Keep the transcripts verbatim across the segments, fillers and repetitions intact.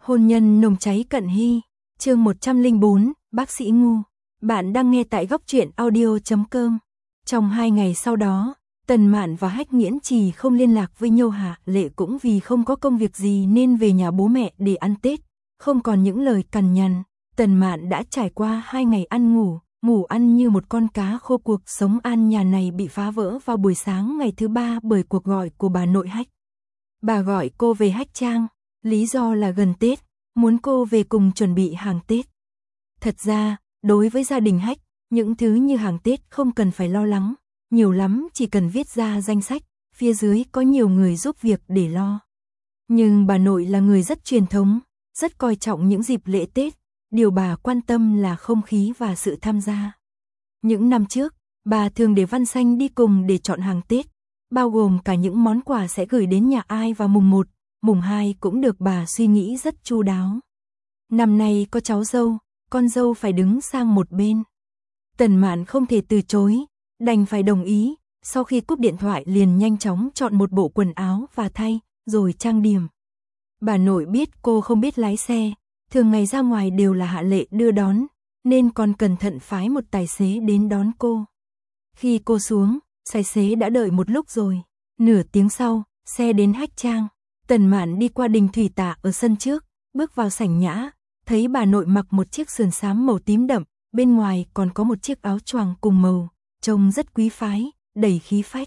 Hôn nhân nồng cháy cận hy, chương một trăm lẻ bốn, bác sĩ ngu. Bạn đang nghe tại góc truyện audio chấm com. Trong hai ngày sau đó, Tần Mạn và Hách Nghiễn Trì không liên lạc với Nhô Hạ Lệ, cũng vì không có công việc gì nên về nhà bố mẹ để ăn Tết, không còn những lời cằn nhằn. Tần Mạn đã trải qua hai ngày ăn ngủ, ngủ ăn như một con cá khô. Cuộc sống an nhàn này bị phá vỡ vào buổi sáng ngày thứ ba bởi cuộc gọi của bà nội Hách. Bà gọi cô về Hách Trang, lý do là gần Tết, muốn cô về cùng chuẩn bị hàng Tết. Thật ra, đối với gia đình Hách, những thứ như hàng Tết không cần phải lo lắng, nhiều lắm chỉ cần viết ra danh sách, phía dưới có nhiều người giúp việc để lo. Nhưng bà nội là người rất truyền thống, rất coi trọng những dịp lễ Tết, điều bà quan tâm là không khí và sự tham gia. Những năm trước, bà thường để Văn Xanh đi cùng để chọn hàng Tết, bao gồm cả những món quà sẽ gửi đến nhà ai vào mùng một, mùng hai cũng được bà suy nghĩ rất chu đáo. Năm nay có cháu dâu, con dâu phải đứng sang một bên. Tần Mạn không thể từ chối, đành phải đồng ý, sau khi cúp điện thoại liền nhanh chóng chọn một bộ quần áo và thay, rồi trang điểm. Bà nội biết cô không biết lái xe, thường ngày ra ngoài đều là Hạ Lệ đưa đón, nên còn cẩn thận phái một tài xế đến đón cô. Khi cô xuống, tài xế đã đợi một lúc rồi. Nửa tiếng sau, xe đến Hách Trang. Tần Mạn đi qua đình thủy tạ ở sân trước, bước vào sảnh nhã, thấy bà nội mặc một chiếc sườn xám màu tím đậm, bên ngoài còn có một chiếc áo choàng cùng màu, trông rất quý phái, đầy khí phách.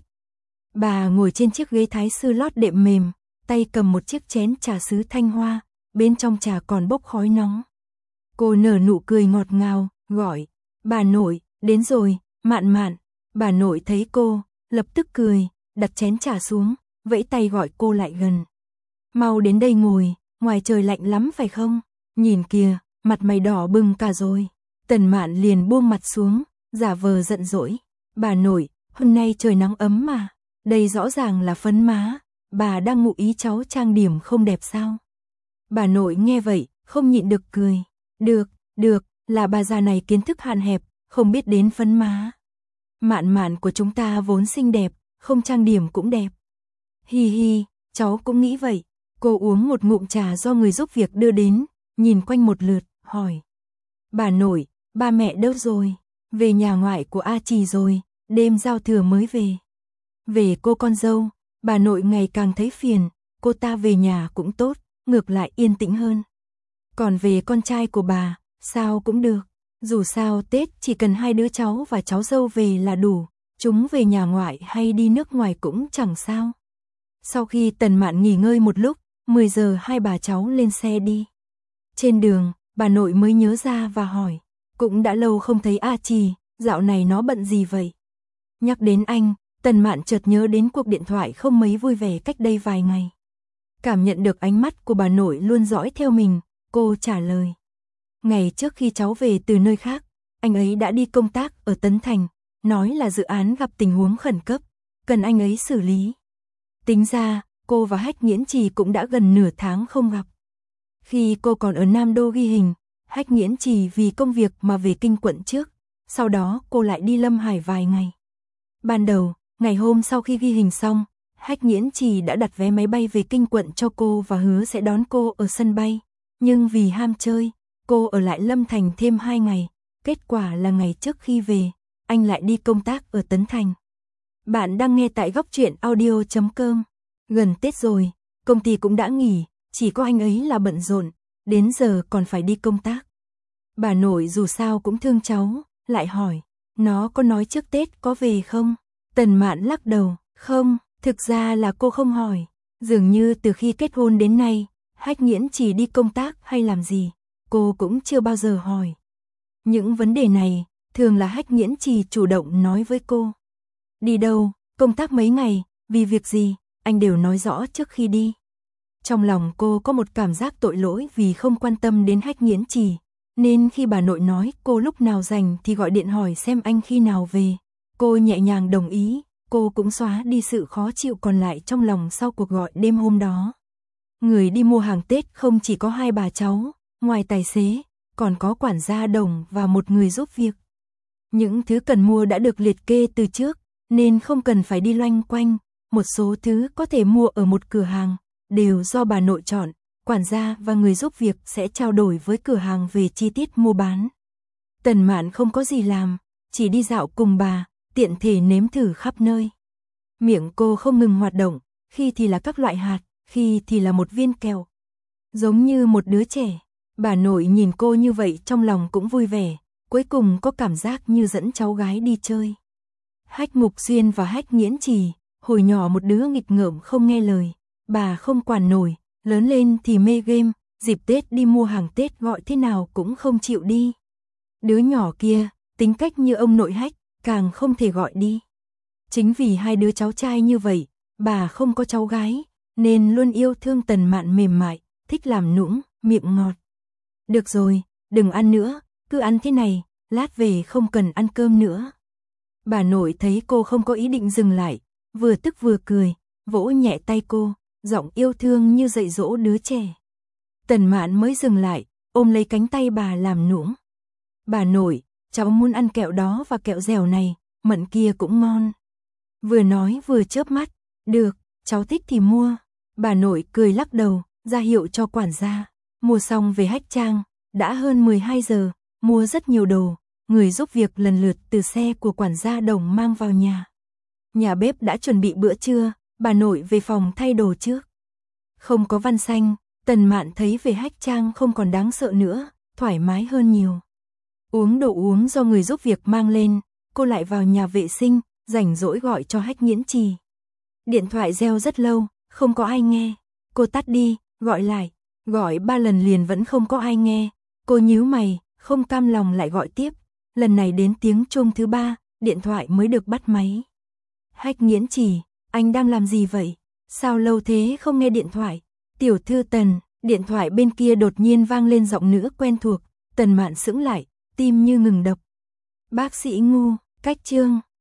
Bà ngồi trên chiếc ghế thái sư lót đệm mềm, tay cầm một chiếc chén trà sứ thanh hoa, bên trong trà còn bốc khói nóng. Cô nở nụ cười ngọt ngào, gọi, bà nội, đến rồi, Mạn Mạn. Bà nội thấy cô, lập tức cười, đặt chén trà xuống, vẫy tay gọi cô lại gần. Mau đến đây ngồi, ngoài trời lạnh lắm phải không? Nhìn kìa, mặt mày đỏ bừng cả rồi. Tần Mạn liền buông mặt xuống, giả vờ giận dỗi. Bà nội, hôm nay trời nắng ấm mà, đây rõ ràng là phấn má, bà đang ngụ ý cháu trang điểm không đẹp sao? Bà nội nghe vậy, không nhịn được cười. Được, được, là bà già này kiến thức hạn hẹp, không biết đến phấn má. Mạn Mạn của chúng ta vốn xinh đẹp, không trang điểm cũng đẹp. Hi hi, cháu cũng nghĩ vậy. Cô uống một ngụm trà do người giúp việc đưa đến, nhìn quanh một lượt, hỏi. Bà nội, ba mẹ đâu rồi? Về nhà ngoại của A Trì rồi, đêm giao thừa mới về. Về cô con dâu, bà nội ngày càng thấy phiền, cô ta về nhà cũng tốt, ngược lại yên tĩnh hơn. Còn về con trai của bà, sao cũng được. Dù sao Tết chỉ cần hai đứa cháu và cháu dâu về là đủ, chúng về nhà ngoại hay đi nước ngoài cũng chẳng sao. Sau khi Tần Mạn nghỉ ngơi một lúc, mười giờ hai bà cháu lên xe đi. Trên đường, bà nội mới nhớ ra và hỏi, cũng đã lâu không thấy A Trì, dạo này nó bận gì vậy? Nhắc đến anh, Tần Mạn chợt nhớ đến cuộc điện thoại không mấy vui vẻ cách đây vài ngày. Cảm nhận được ánh mắt của bà nội luôn dõi theo mình, cô trả lời. Ngày trước khi cháu về từ nơi khác, anh ấy đã đi công tác ở Tấn Thành, nói là dự án gặp tình huống khẩn cấp, cần anh ấy xử lý. Tính ra, cô và Hách Nghiễn Trì cũng đã gần nửa tháng không gặp. Khi cô còn ở Nam Đô ghi hình, Hách Nghiễn Trì vì công việc mà về Kinh Quận trước, sau đó cô lại đi Lâm Hải vài ngày. Ban đầu, ngày hôm sau khi ghi hình xong, Hách Nghiễn Trì đã đặt vé máy bay về Kinh Quận cho cô và hứa sẽ đón cô ở sân bay, nhưng vì ham chơi, cô ở lại Lâm Thành thêm hai ngày, kết quả là ngày trước khi về, anh lại đi công tác ở Tấn Thành. Bạn đang nghe tại góc truyện audio chấm com. Gần Tết rồi, công ty cũng đã nghỉ, chỉ có anh ấy là bận rộn, đến giờ còn phải đi công tác. Bà nội dù sao cũng thương cháu, lại hỏi, nó có nói trước Tết có về không? Tần Mạn lắc đầu, không, thực ra là cô không hỏi, dường như từ khi kết hôn đến nay, Hách Nghiễn Trì đi công tác hay làm gì, cô cũng chưa bao giờ hỏi. Những vấn đề này, thường là Hách Nghiễn Trì chủ động nói với cô. Đi đâu, công tác mấy ngày, vì việc gì, anh đều nói rõ trước khi đi. Trong lòng cô có một cảm giác tội lỗi vì không quan tâm đến Hách Nghiễn Trì, nên khi bà nội nói cô lúc nào rảnh thì gọi điện hỏi xem anh khi nào về, cô nhẹ nhàng đồng ý, cô cũng xóa đi sự khó chịu còn lại trong lòng sau cuộc gọi đêm hôm đó. Người đi mua hàng Tết không chỉ có hai bà cháu, ngoài tài xế, còn có quản gia Đồng và một người giúp việc. Những thứ cần mua đã được liệt kê từ trước, nên không cần phải đi loanh quanh, một số thứ có thể mua ở một cửa hàng, đều do bà nội chọn, quản gia và người giúp việc sẽ trao đổi với cửa hàng về chi tiết mua bán. Tần Mạn không có gì làm, chỉ đi dạo cùng bà, tiện thể nếm thử khắp nơi. Miệng cô không ngừng hoạt động, khi thì là các loại hạt, khi thì là một viên kẹo. Giống như một đứa trẻ, bà nội nhìn cô như vậy trong lòng cũng vui vẻ, cuối cùng có cảm giác như dẫn cháu gái đi chơi. Hách Mục Xuyên và Hách Nghiễn Trì, hồi nhỏ một đứa nghịch ngợm không nghe lời, bà không quản nổi, lớn lên thì mê game, dịp Tết đi mua hàng Tết gọi thế nào cũng không chịu đi. Đứa nhỏ kia, tính cách như ông nội Hách, càng không thể gọi đi. Chính vì hai đứa cháu trai như vậy, bà không có cháu gái, nên luôn yêu thương Tần Mạn mềm mại, thích làm nũng, miệng ngọt. Được rồi, đừng ăn nữa, cứ ăn thế này, lát về không cần ăn cơm nữa. Bà nội thấy cô không có ý định dừng lại, vừa tức vừa cười, vỗ nhẹ tay cô, giọng yêu thương như dạy dỗ đứa trẻ. Tần Mạn mới dừng lại, ôm lấy cánh tay bà làm nũng. Bà nội, cháu muốn ăn kẹo đó và kẹo dẻo này, mận kia cũng ngon. Vừa nói vừa chớp mắt, được, cháu thích thì mua. Bà nội cười lắc đầu, ra hiệu cho quản gia. Mua xong về Hách Trang, đã hơn mười hai giờ, mua rất nhiều đồ, người giúp việc lần lượt từ xe của quản gia Đồng mang vào nhà. Nhà bếp đã chuẩn bị bữa trưa, bà nội về phòng thay đồ trước. Không có Văn Xanh, Tần Mạn thấy về Hách Trang không còn đáng sợ nữa, thoải mái hơn nhiều. Uống đồ uống do người giúp việc mang lên, cô lại vào nhà vệ sinh, rảnh rỗi gọi cho Hách Nghiễn Trì. Điện thoại reo rất lâu, không có ai nghe. Cô tắt đi, gọi lại, gọi ba lần liền vẫn không có ai nghe. Cô nhíu mày, không cam lòng lại gọi tiếp. Lần này đến tiếng chuông thứ ba, điện thoại mới được bắt máy. Hách Nghiễn Trì, anh đang làm gì vậy? Sao lâu thế không nghe điện thoại? Tiểu thư Tần, điện thoại bên kia đột nhiên vang lên giọng nữ quen thuộc. Tần Mạn sững lại, tim như ngừng đập. Bác sĩ Ngu, cách chương